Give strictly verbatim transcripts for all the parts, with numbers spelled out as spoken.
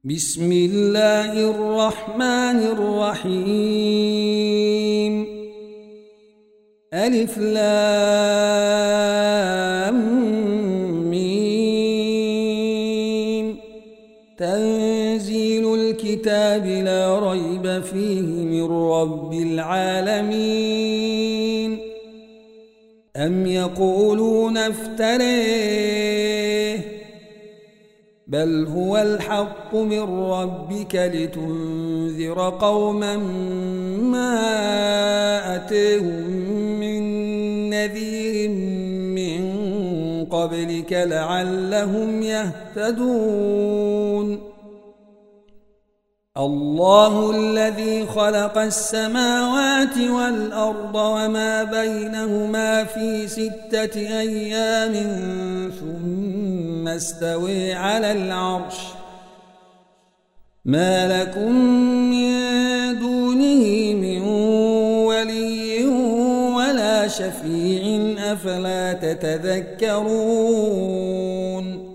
بسم الله الرحمن الرحيم. ألف لام ميم. تنزيل الكتاب لا ريب فيه من رب العالمين. أم يقولون افتريه بل هو الحق من ربك لتنذر قوما ما أتيهم من نذير من قبلك لعلهم يهتدون. الله الذي خلق السماوات والأرض وما بينهما في ستة أيام ثم استوى على العرش. ما لكم من دونه من ولي ولا شفيع أفلا تتذكرون.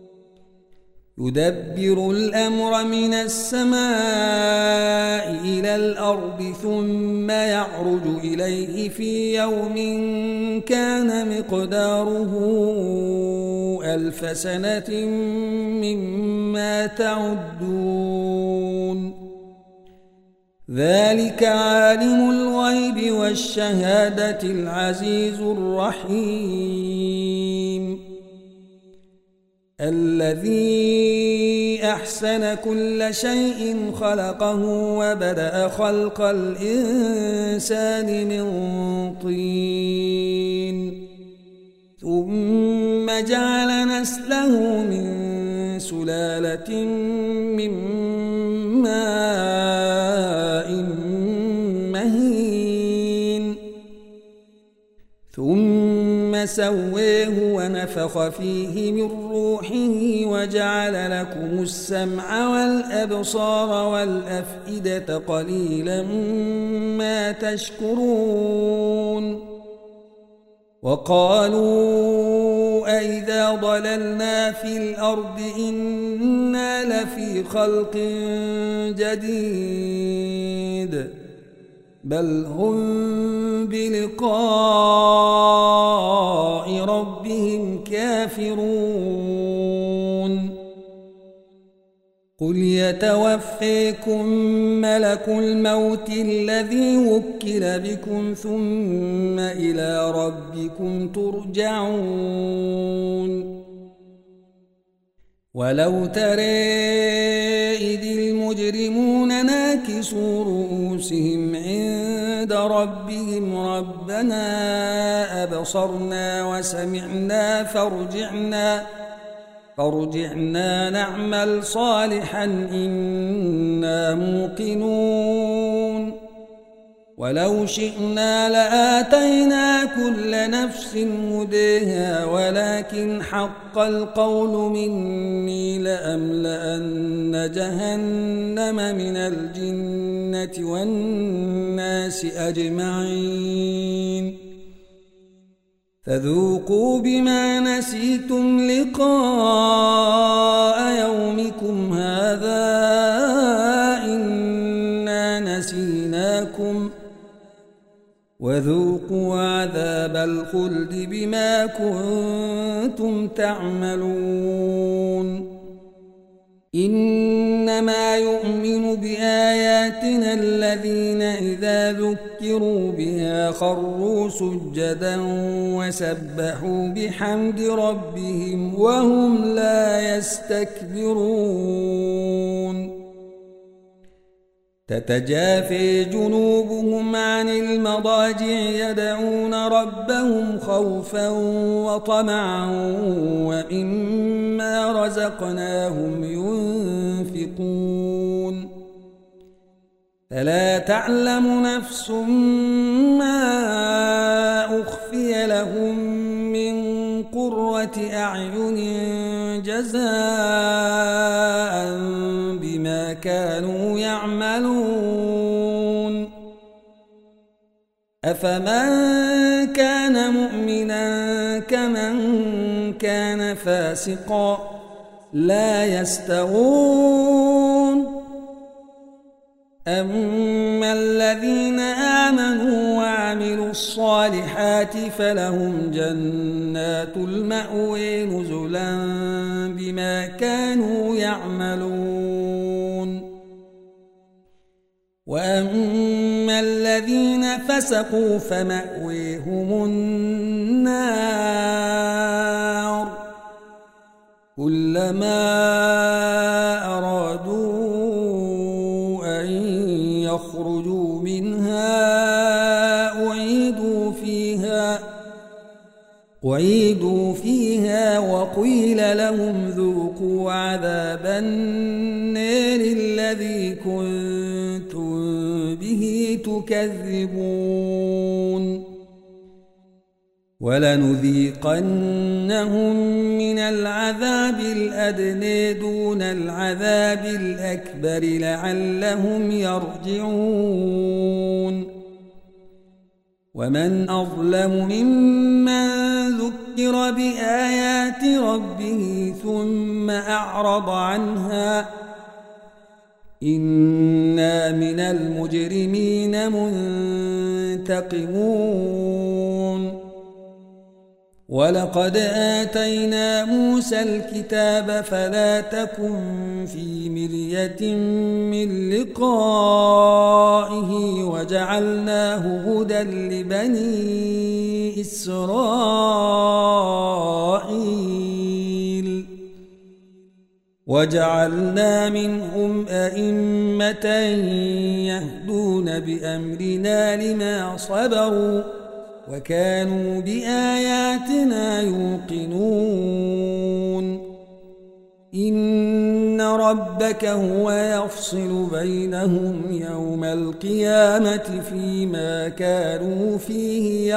يدبر الأمر من السماء إلى الأرض ثم يعرج إليه في يوم كان مقداره ألف سنة مما تعدون. ذلك عالم الغيب والشهادة العزيز الرحيم. الذي أحسن كل شيء خلقه وبدأ خلق الإنسان من طين ثم جعل نسله من سلالة من ماء مهين ثم سويه ونفخ فيه من روحه وجعل لكم السمع والأبصار والأفئدة قليلا ما تشكرون. وقالوا أئذا ضللنا في الأرض إنا لفي خلق جديد بل هم بلقاء ربهم كافرون. قل يتوفيكم ملك الموت الذي وكل بكم ثم إلى ربكم ترجعون. ولو ترى إذ المجرمون ناكسوا رؤوسهم عند ربهم ربنا أبصرنا وسمعنا فارجعنا فارجعنا نعمل صالحا إنا موقنون. ولو شئنا لآتينا كل نفس هداها ولكن حق القول مني لأملأن جهنم من الجنة والناس أجمعين. فذوقوا بما نسيتم لقاء يومكم هذا إنا نسيناكم وذوقوا عذاب الخلد بما كنتم تعملون. إنما يؤمن بآياتنا الذين إذا ذكروا بها خروا سجدا وسبحوا بحمد ربهم وهم لا يستكبرون. تتجافى جنوبهم عن المضاجع يدعون ربهم خوفا وطمعا ومما رزقناهم ينفقون. فلا تعلم نفس ما أخفي لهم من قرة أعين جزاء بما كانوا يعملون. أفمن كان مؤمنا كمن كان فاسقا لا يستوون وأما الذين آمنوا وعملوا الصالحات فلهم جنات المأوى نزلا بما كانوا يعملون وأما الذين فسقوا فمأويهم النار كلما أرادوا أن يخرجوا منها أعيدوا فيها أعيدوا فيها وقيل لهم ذوقوا عذاب النار الذي كنتم به تكذبون ولنذيقنهم من العذاب الأدنى دون العذاب الأكبر لعلهم يرجعون ومن أظلم ممن ذكر بآيات ربه ثم أعرض عنها إنا من المجرمين منتقمون ولقد آتينا موسى الكتاب فلا تكن في مرية من لقائه وجعلناه هدى لبني إسرائيل وجعلنا منهم أئمة يهدون بأمرنا لما صبروا وكانوا بآياتنا يوقنون إن ربك هو يفصل بينهم يوم القيامة فيما كانوا فيه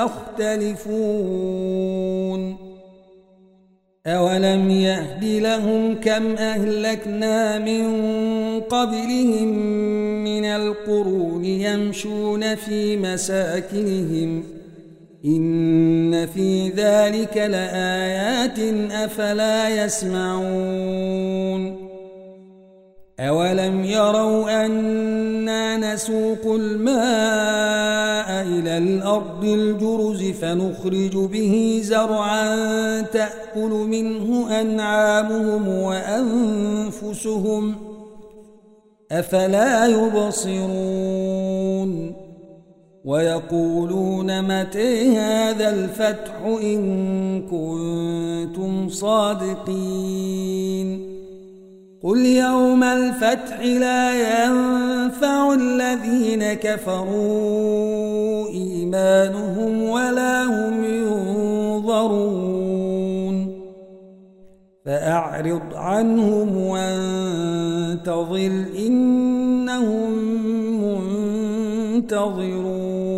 يختلفون أولم يهد لهم كم أهلكنا من قبلهم من القرون يمشون في مساكنهم إن في ذلك لآيات أفلا يسمعون أولم يروا أنا نسوق الماء إلى الأرض الجرز فنخرج به زرعا تأكل منه أنعامهم وأنفسهم أفلا يبصرون ويقولون متى هذا الفتح إن كنتم صادقين قل يوم الفتح لا ينفع الذين كفروا إيمانهم ولا هم ينظرون فأعرض عنهم وانتظر إنهم منتظرون